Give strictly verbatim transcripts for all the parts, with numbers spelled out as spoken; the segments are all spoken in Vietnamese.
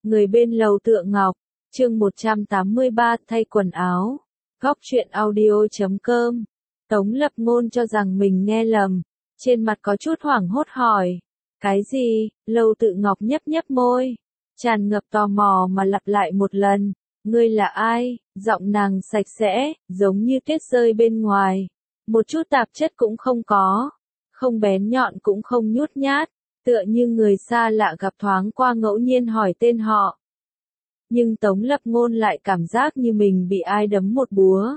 Người bên lầu Tựa Ngọc, chương một trăm tám mươi ba thay quần áo. Góc truyện audio chấm com. Tống Lập Ngôn cho rằng mình nghe lầm, trên mặt có chút hoảng hốt hỏi. Cái gì? Lầu Tự Ngọc nhấp nhấp môi, tràn ngập tò mò mà lặp lại một lần. Ngươi là ai? Giọng nàng sạch sẽ, giống như tuyết rơi bên ngoài. Một chút tạp chất cũng không có, không bén nhọn cũng không nhút nhát, tựa như người xa lạ gặp thoáng qua ngẫu nhiên hỏi tên họ. Nhưng Tống Lập Ngôn lại cảm giác như mình bị ai đấm một búa.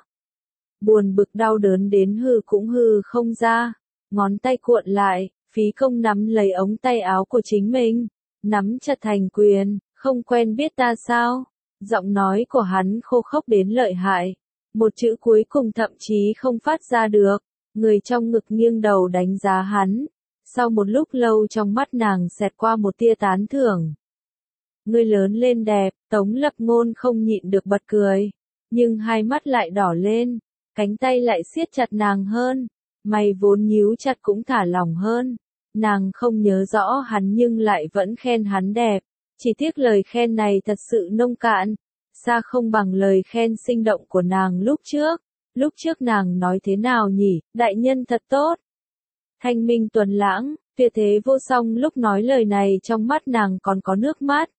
Buồn bực đau đớn đến hừ cũng hừ không ra, ngón tay cuộn lại, phí công nắm lấy ống tay áo của chính mình, nắm chặt thành quyền. Không quen biết ta sao? Giọng nói của hắn khô khốc đến lợi hại, một chữ cuối cùng thậm chí không phát ra được. Người trong ngực nghiêng đầu đánh giá hắn, sau một lúc lâu trong mắt nàng xẹt qua một tia tán thưởng. Ngươi lớn lên đẹp. Tống Lập Ngôn không nhịn được bật cười, nhưng hai mắt lại đỏ lên, cánh tay lại siết chặt nàng hơn, mày vốn nhíu chặt cũng thả lỏng hơn. Nàng không nhớ rõ hắn nhưng lại vẫn khen hắn đẹp, chỉ tiếc lời khen này thật sự nông cạn, xa không bằng lời khen sinh động của nàng lúc trước. Lúc trước nàng nói thế nào nhỉ? Đại nhân thật tốt, thanh minh tuấn lãng, tuyệt thế vô song. Lúc nói lời này trong mắt nàng còn có nước mắt.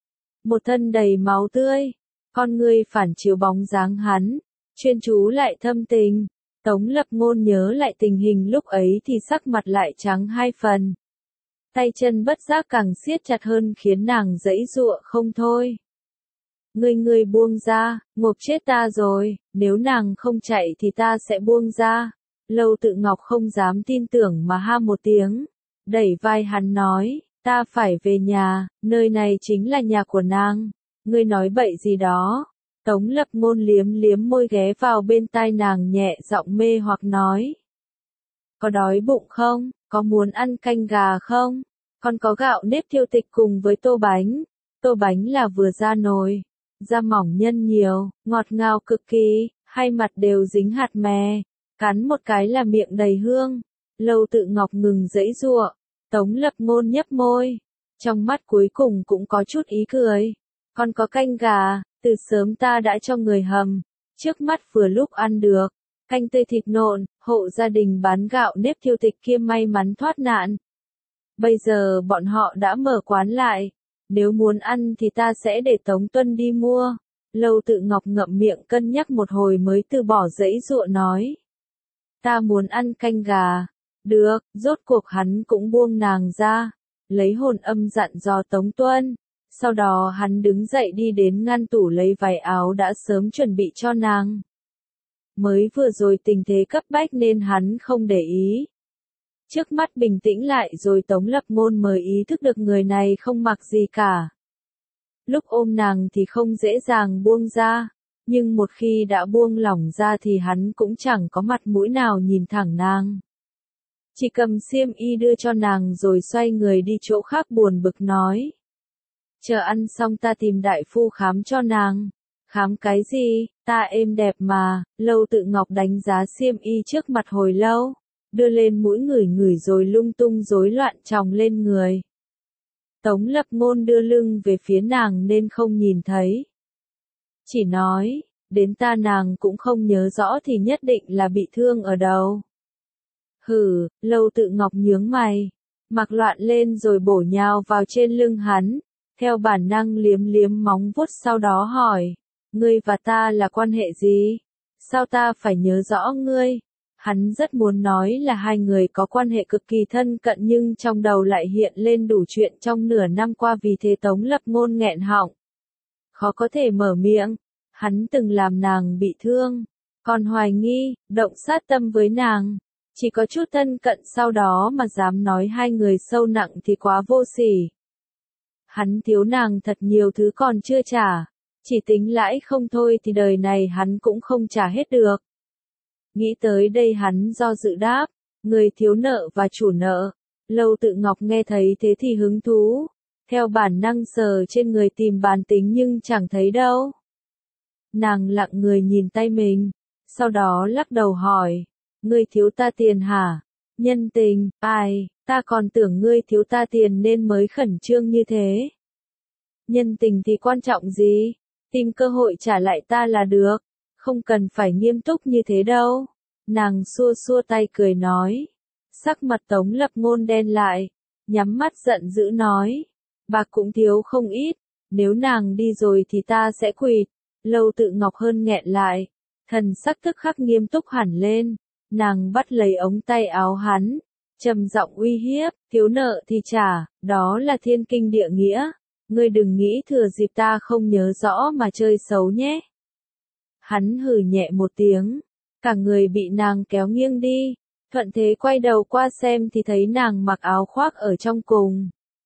Một thân đầy máu tươi, con ngươi phản chiếu bóng dáng hắn, chuyên chú lại thâm tình. Tống Lập Ngôn nhớ lại tình hình lúc ấy thì sắc mặt lại trắng hai phần. Tay chân bất giác càng siết chặt hơn khiến nàng giãy giụa không thôi. Ngươi ngươi buông ra, ngộp chết ta rồi, nếu nàng không chạy thì ta sẽ buông ra. Lầu Tự Ngọc không dám tin tưởng mà ha một tiếng, đẩy vai hắn nói, ta phải về nhà, nơi này chính là nhà của nàng. Ngươi nói bậy gì đó? Tống Lập Ngôn liếm liếm môi ghé vào bên tai nàng nhẹ giọng mê hoặc nói. Có đói bụng không? Có muốn ăn canh gà không? Còn có gạo nếp thiêu tịch cùng với tô bánh. Tô bánh là vừa ra nồi, da mỏng nhân nhiều, ngọt ngào cực kỳ, hai mặt đều dính hạt mè, cắn một cái là miệng đầy hương. Lầu Tự Ngọc ngừng giãy giụa, Tống Lập Ngôn nhấp môi, trong mắt cuối cùng cũng có chút ý cười. Còn có canh gà, từ sớm ta đã cho người hầm, trước mắt vừa lúc ăn được. Canh tươi thịt nộn, hộ gia đình bán gạo nếp thiêu tịch kia may mắn thoát nạn. Bây giờ bọn họ đã mở quán lại, nếu muốn ăn thì ta sẽ để Tống Tuân đi mua. Lầu Tự Ngọc ngậm miệng cân nhắc một hồi mới từ bỏ giãy giụa nói. Ta muốn ăn canh gà. Được, rốt cuộc hắn cũng buông nàng ra, lấy hồn âm dặn dò Tống Tuân. Sau đó hắn đứng dậy đi đến ngăn tủ lấy váy áo đã sớm chuẩn bị cho nàng. Mới vừa rồi tình thế cấp bách nên hắn không để ý. Trước mắt bình tĩnh lại rồi Tống Lập Ngôn mới ý thức được người này không mặc gì cả. Lúc ôm nàng thì không dễ dàng buông ra, nhưng một khi đã buông lỏng ra thì hắn cũng chẳng có mặt mũi nào nhìn thẳng nàng. Chỉ cầm xiêm y đưa cho nàng rồi xoay người đi chỗ khác buồn bực nói. Chờ ăn xong ta tìm đại phu khám cho nàng. Khám cái gì? Ta êm đẹp mà. Lầu Tự Ngọc đánh giá xiêm y trước mặt hồi lâu, đưa lên mũi ngửi ngửi rồi lung tung rối loạn chòng lên người. Tống Lập Ngôn đưa lưng về phía nàng nên không nhìn thấy. Chỉ nói, đến ta nàng cũng không nhớ rõ thì nhất định là bị thương ở đầu. Hừ, Lầu Tự Ngọc nhướng mày, mặc loạn lên rồi bổ nhào vào trên lưng hắn, theo bản năng liếm liếm móng vuốt sau đó hỏi, ngươi và ta là quan hệ gì? Sao ta phải nhớ rõ ngươi? Hắn rất muốn nói là hai người có quan hệ cực kỳ thân cận nhưng trong đầu lại hiện lên đủ chuyện trong nửa năm qua vì thế Tống Lập Ngôn nghẹn họng. Khó có thể mở miệng, hắn từng làm nàng bị thương, còn hoài nghi, động sát tâm với nàng. Chỉ có chút thân cận sau đó mà dám nói hai người sâu nặng thì quá vô sỉ. Hắn thiếu nàng thật nhiều thứ còn chưa trả, chỉ tính lãi không thôi thì đời này hắn cũng không trả hết được. Nghĩ tới đây hắn do dự đáp, người thiếu nợ và chủ nợ. Lầu Tự Ngọc nghe thấy thế thì hứng thú, theo bản năng sờ trên người tìm bàn tính nhưng chẳng thấy đâu. Nàng lặng người nhìn tay mình, sau đó lắc đầu hỏi, ngươi thiếu ta tiền hả? Nhân tình, ai, ta còn tưởng ngươi thiếu ta tiền nên mới khẩn trương như thế. Nhân tình thì quan trọng gì? Tìm cơ hội trả lại ta là được. Không cần phải nghiêm túc như thế đâu. Nàng xua xua tay cười nói. Sắc mặt Tống Lập Ngôn đen lại. Nhắm mắt giận dữ nói. Bạc cũng thiếu không ít. Nếu nàng đi rồi thì ta sẽ quỵt. Lâu Tự Ngọc hơn nghẹn lại. Thần sắc tức khắc nghiêm túc hẳn lên. Nàng bắt lấy ống tay áo hắn. Trầm giọng uy hiếp. Thiếu nợ thì trả. Đó là thiên kinh địa nghĩa. Ngươi đừng nghĩ thừa dịp ta không nhớ rõ mà chơi xấu nhé. Hắn hừ nhẹ một tiếng. Cả người bị nàng kéo nghiêng đi. Thuận thế quay đầu qua xem thì thấy nàng mặc áo khoác ở trong cùng.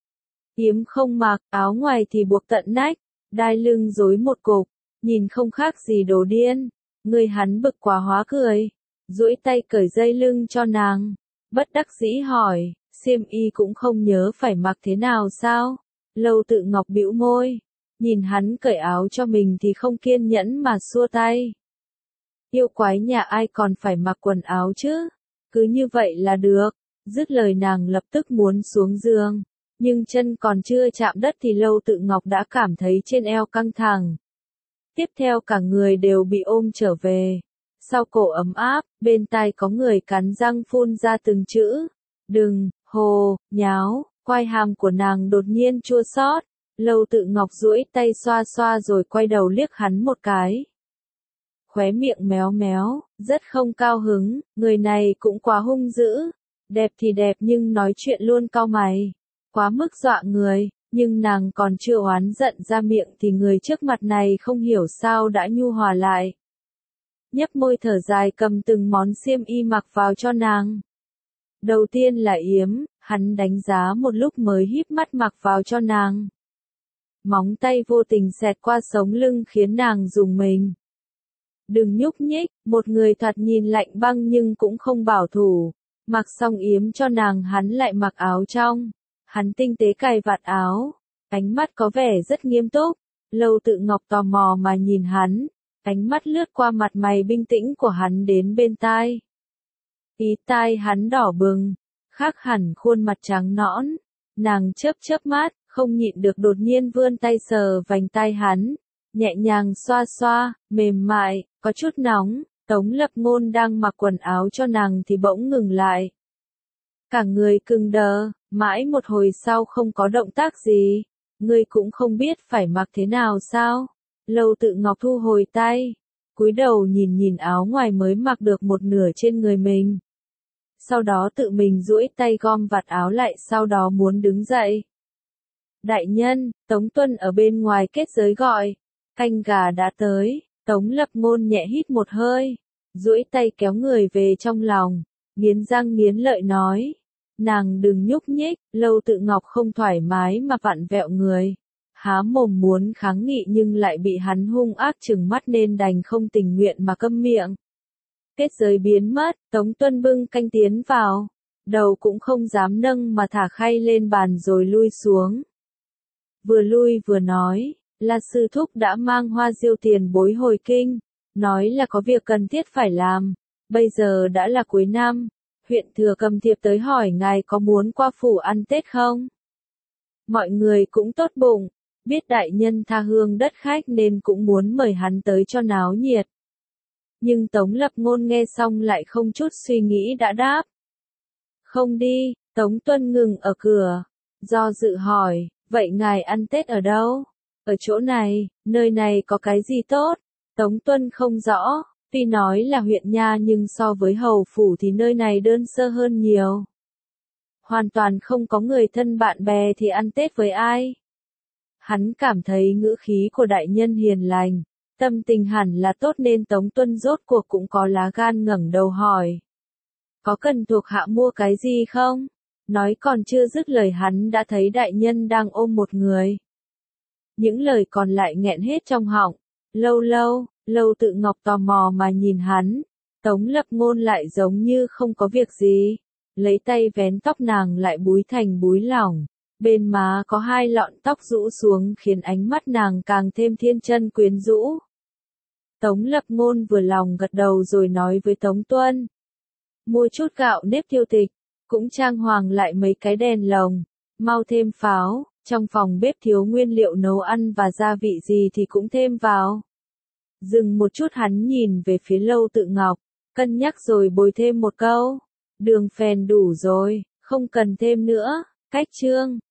Yếm không mặc, áo ngoài thì buộc tận nách. Đai lưng rối một cục. Nhìn không khác gì đồ điên. Người hắn bực quá hóa cười. Duỗi tay cởi dây lưng cho nàng. Bất đắc dĩ hỏi. Xiêm y cũng không nhớ phải mặc thế nào sao? Lâu Tự Ngọc bĩu môi. Nhìn hắn cởi áo cho mình thì không kiên nhẫn mà xua tay. Yêu quái nhà ai còn phải mặc quần áo chứ? Cứ như vậy là được. Dứt lời nàng lập tức muốn xuống giường. Nhưng chân còn chưa chạm đất thì Lâu Tự Ngọc đã cảm thấy trên eo căng thẳng. Tiếp theo cả người đều bị ôm trở về. Sau cổ ấm áp, bên tai có người cắn răng phun ra từng chữ. Đừng, hồ, nháo. Quai hàm của nàng đột nhiên chua xót. Lâu Tự Ngọc duỗi tay xoa xoa rồi quay đầu liếc hắn một cái. Khóe miệng méo méo, rất không cao hứng, người này cũng quá hung dữ. Đẹp thì đẹp nhưng nói chuyện luôn cau mày. Quá mức dọa người, nhưng nàng còn chưa oán giận ra miệng thì người trước mặt này không hiểu sao đã nhu hòa lại. Nhấp môi thở dài cầm từng món xiêm y mặc vào cho nàng. Đầu tiên là yếm, hắn đánh giá một lúc mới híp mắt mặc vào cho nàng. Móng tay vô tình xẹt qua sống lưng khiến nàng rùng mình. Đừng nhúc nhích, một người thoạt nhìn lạnh băng nhưng cũng không bảo thủ. Mặc xong yếm cho nàng hắn lại mặc áo trong. Hắn tinh tế cài vạt áo. Ánh mắt có vẻ rất nghiêm túc. Lâu Tự Ngọc tò mò mà nhìn hắn. Ánh mắt lướt qua mặt mày bình tĩnh của hắn đến bên tai. Ý tai hắn đỏ bừng. Khác hẳn khuôn mặt trắng nõn. Nàng chớp chớp mắt, không nhịn được đột nhiên vươn tay sờ vành tai hắn. Nhẹ nhàng xoa xoa, mềm mại, có chút nóng. Tống Lập Ngôn đang mặc quần áo cho nàng thì bỗng ngừng lại. Cả người cứng đờ, mãi một hồi sau không có động tác gì. Ngươi cũng không biết phải mặc thế nào sao? Lâu Tự Ngọc thu hồi tay. Cúi đầu nhìn nhìn áo ngoài mới mặc được một nửa trên người mình. Sau đó tự mình duỗi tay gom vạt áo lại sau đó muốn đứng dậy. Đại nhân, Tống Tuân ở bên ngoài kết giới gọi. Canh gà đã tới. Tống Lập Ngôn nhẹ hít một hơi. Duỗi tay kéo người về trong lòng. Nghiến răng nghiến lợi nói. Nàng đừng nhúc nhích. Lâu Tự Ngọc không thoải mái mà vặn vẹo người. Há mồm muốn kháng nghị nhưng lại bị hắn hung ác trừng mắt nên đành không tình nguyện mà câm miệng. Kết giới biến mất, Tống Tuân bưng canh tiến vào. Đầu cũng không dám nâng mà thả khay lên bàn rồi lui xuống. Vừa lui vừa nói, là sư thúc đã mang Hoa Diêu tiền bối hồi kinh. Nói là có việc cần thiết phải làm. Bây giờ đã là cuối năm. Huyện Thừa cầm thiệp tới hỏi ngài có muốn qua phủ ăn Tết không? Mọi người cũng tốt bụng. Biết đại nhân tha hương đất khách nên cũng muốn mời hắn tới cho náo nhiệt. Nhưng Tống Lập Ngôn nghe xong lại không chút suy nghĩ đã đáp. Không đi, Tống Tuân ngừng ở cửa. Do dự hỏi, vậy ngài ăn Tết ở đâu? Ở chỗ này, nơi này có cái gì tốt? Tống Tuân không rõ, tuy nói là huyện nha nhưng so với hầu phủ thì nơi này đơn sơ hơn nhiều. Hoàn toàn không có người thân bạn bè thì ăn Tết với ai? Hắn cảm thấy ngữ khí của đại nhân hiền lành, tâm tình hẳn là tốt nên Tống Tuân rốt cuộc cũng có lá gan ngẩng đầu hỏi. Có cần thuộc hạ mua cái gì không? Nói còn chưa dứt lời hắn đã thấy đại nhân đang ôm một người. Những lời còn lại nghẹn hết trong họng. Lâu lâu, Lâu Tự Ngọc tò mò mà nhìn hắn. Tống Lập Ngôn lại giống như không có việc gì. Lấy tay vén tóc nàng lại búi thành búi lỏng. Bên má có hai lọn tóc rũ xuống khiến ánh mắt nàng càng thêm thiên chân quyến rũ. Tống Lập Ngôn vừa lòng gật đầu rồi nói với Tống Tuân. Mua chút gạo nếp tiêu tịch, cũng trang hoàng lại mấy cái đèn lồng, mau thêm pháo, Trong phòng bếp thiếu nguyên liệu nấu ăn và gia vị gì thì cũng thêm vào. Dừng một chút hắn nhìn về phía Lâu Tự Ngọc, cân nhắc rồi bồi thêm một câu. Đường phèn đủ rồi, không cần thêm nữa. Cách chương